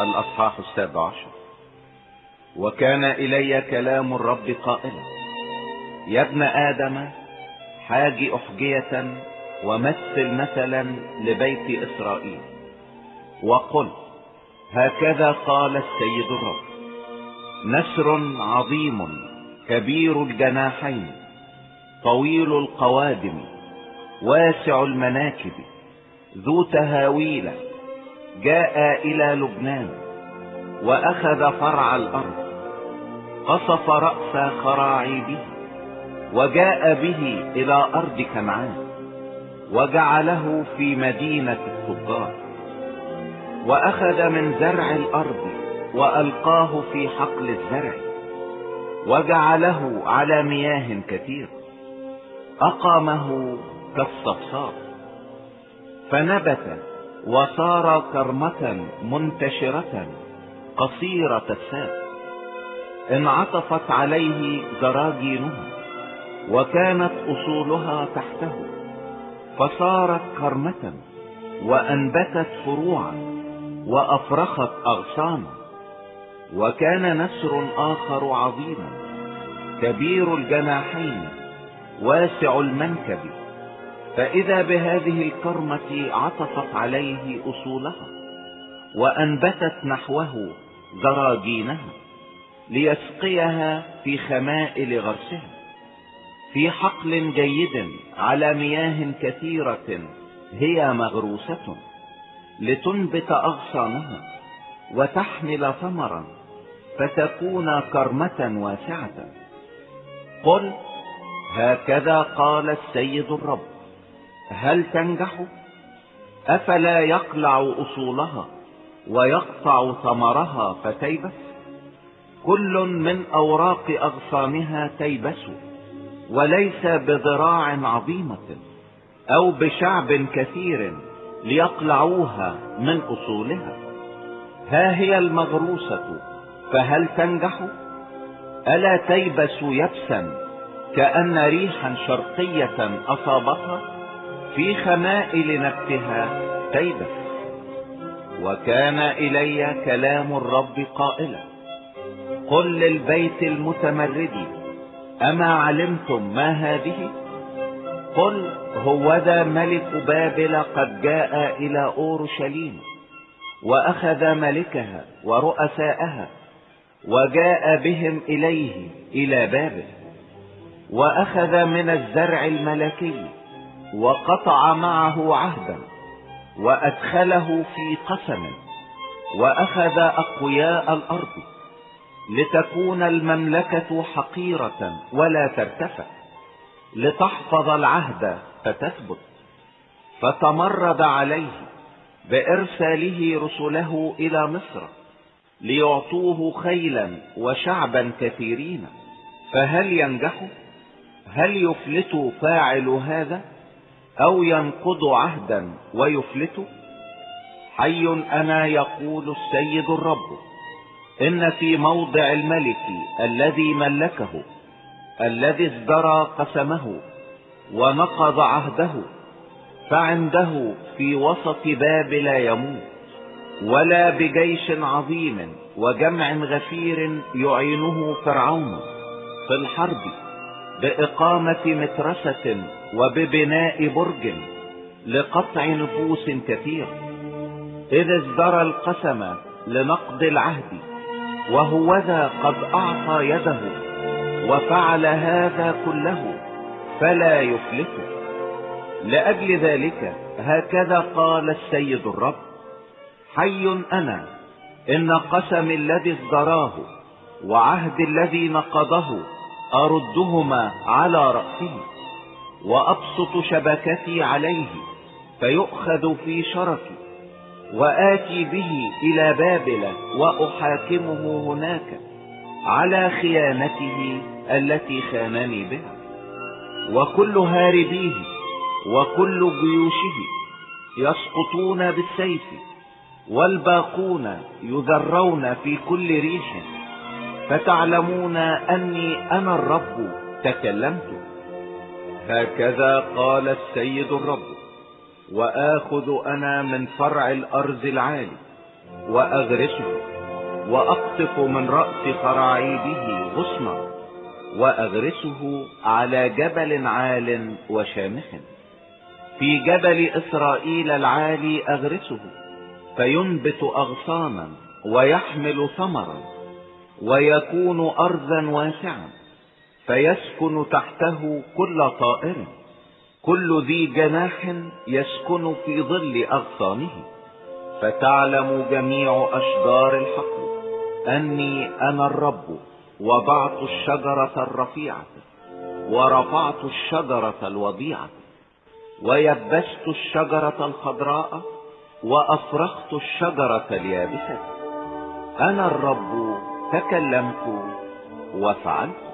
الأصحاح 17. وكان إلي كلام الرب قائلا: يا ابن آدم، حاج أحجية ومثل مثلا لبيت إسرائيل، وقل: هكذا قال السيد الرب: نسر عظيم كبير الجناحين طويل القوادم واسع المناكب ذو تهاويل جاء إلى لبنان وأخذ فرع الأرض، قصف رأس خراعيبه وجاء به إلى أرض كنعان وجعله في مدينة التجار، وأخذ من زرع الأرض وألقاه في حقل الزرع وجعله على مياه كثير، أقامه كالصفصاف فنبت وصار كرمة منتشرة قصيرة الساق، انعطفت عليه زراجينه وكانت أصولها تحته، فصارت كرمة وأنبتت فروعا وأفرخت أغصانا. وكان نسر آخر عظيم كبير الجناحين واسع المنكب، فإذا بهذه الكرمة عطفت عليه أصولها وأنبتت نحوه زراجينها ليسقيها في خمائل غرسها، في حقل جيد على مياه كثيرة هي مغروسة، لتنبت أغصانها وتحمل ثمرا فتكون كرمة واسعة. قل: هكذا قال السيد الرب: هل تنجح؟ أفلا يقلع أصولها ويقطع ثمرها فتيبس؟ كل من أوراق أغصانها تيبس، وليس بذراع عظيمة أو بشعب كثير ليقلعوها من أصولها. ها هي المغروسة، فهل تنجح؟ ألا تيبس يبسا كأن ريحا شرقية أصابتها؟ في خمائل نبتها تيبس. وكان إلي كلام الرب قائلا: قل للبيت المتمرد: أما علمتم ما هذه؟ قل: هوذا ملك بابل قد جاء إلى أورشليم وأخذ ملكها ورؤساءها وجاء بهم إليه إلى بابل، وأخذ من الزرع الملكي وقطع معه عهدا وأدخله في قسم، وأخذ أقوياء الأرض لتكون المملكة حقيرة ولا ترتفع، لتحفظ العهد فتثبت. فتمرد عليه بإرساله رسله إلى مصر ليعطوه خيلا وشعبا كثيرين، فهل ينجح؟ هل يفلت فاعل هذا أو ينقض عهدا ويفلت؟ حي أنا يقول السيد الرب: إن في موضع الملك الذي ملكه، الذي ازدرى قسمه ونقض عهده، فعنده في وسط بابل يموت، ولا بجيش عظيم وجمع غفير يعينه فرعون في الحرب بإقامة مترسة وببناء برج لقطع نفوس كثير، إذ ازدرى القسم لنقض العهد، وهوذا قد أعطى يده وفعل هذا كله فلا يفلت. لأجل ذلك هكذا قال السيد الرب: حي أنا، إن قسم الذي ازدراه وعهد الذي نقضه أردهما على رأسه، وأبسط شبكتي عليه فيؤخذ في شركي، وآتي به إلى بابل وأحاكمه هناك على خيانته التي خانني بها. وكل هاربيه وكل جيوشه يسقطون بالسيف، والباقون يذرون في كل ريح، فتعلمون أني أنا الرب تكلمت. هكذا قال السيد الرب: وآخذ أنا من فرع الأرض العالي وأغرسه، وأقطف من رأس قراعيبه غصنا، وأغرسه على جبل عال وشامخ. في جبل إسرائيل العالي أغرسه، فينبت أغصانا ويحمل ثمرا، ويكون أرضا واسعا، فيسكن تحته كل طائر، كل ذي جناح يسكن في ظل أغصانه. فتعلم جميع أشجار الحقل أني أنا الرب، وضعت الشجرة الرفيعة ورفعت الشجرة الوضيعة، ويبست الشجرة الخضراء وأفرخت الشجرة اليابسة. أنا الرب تكلمت وفعلت.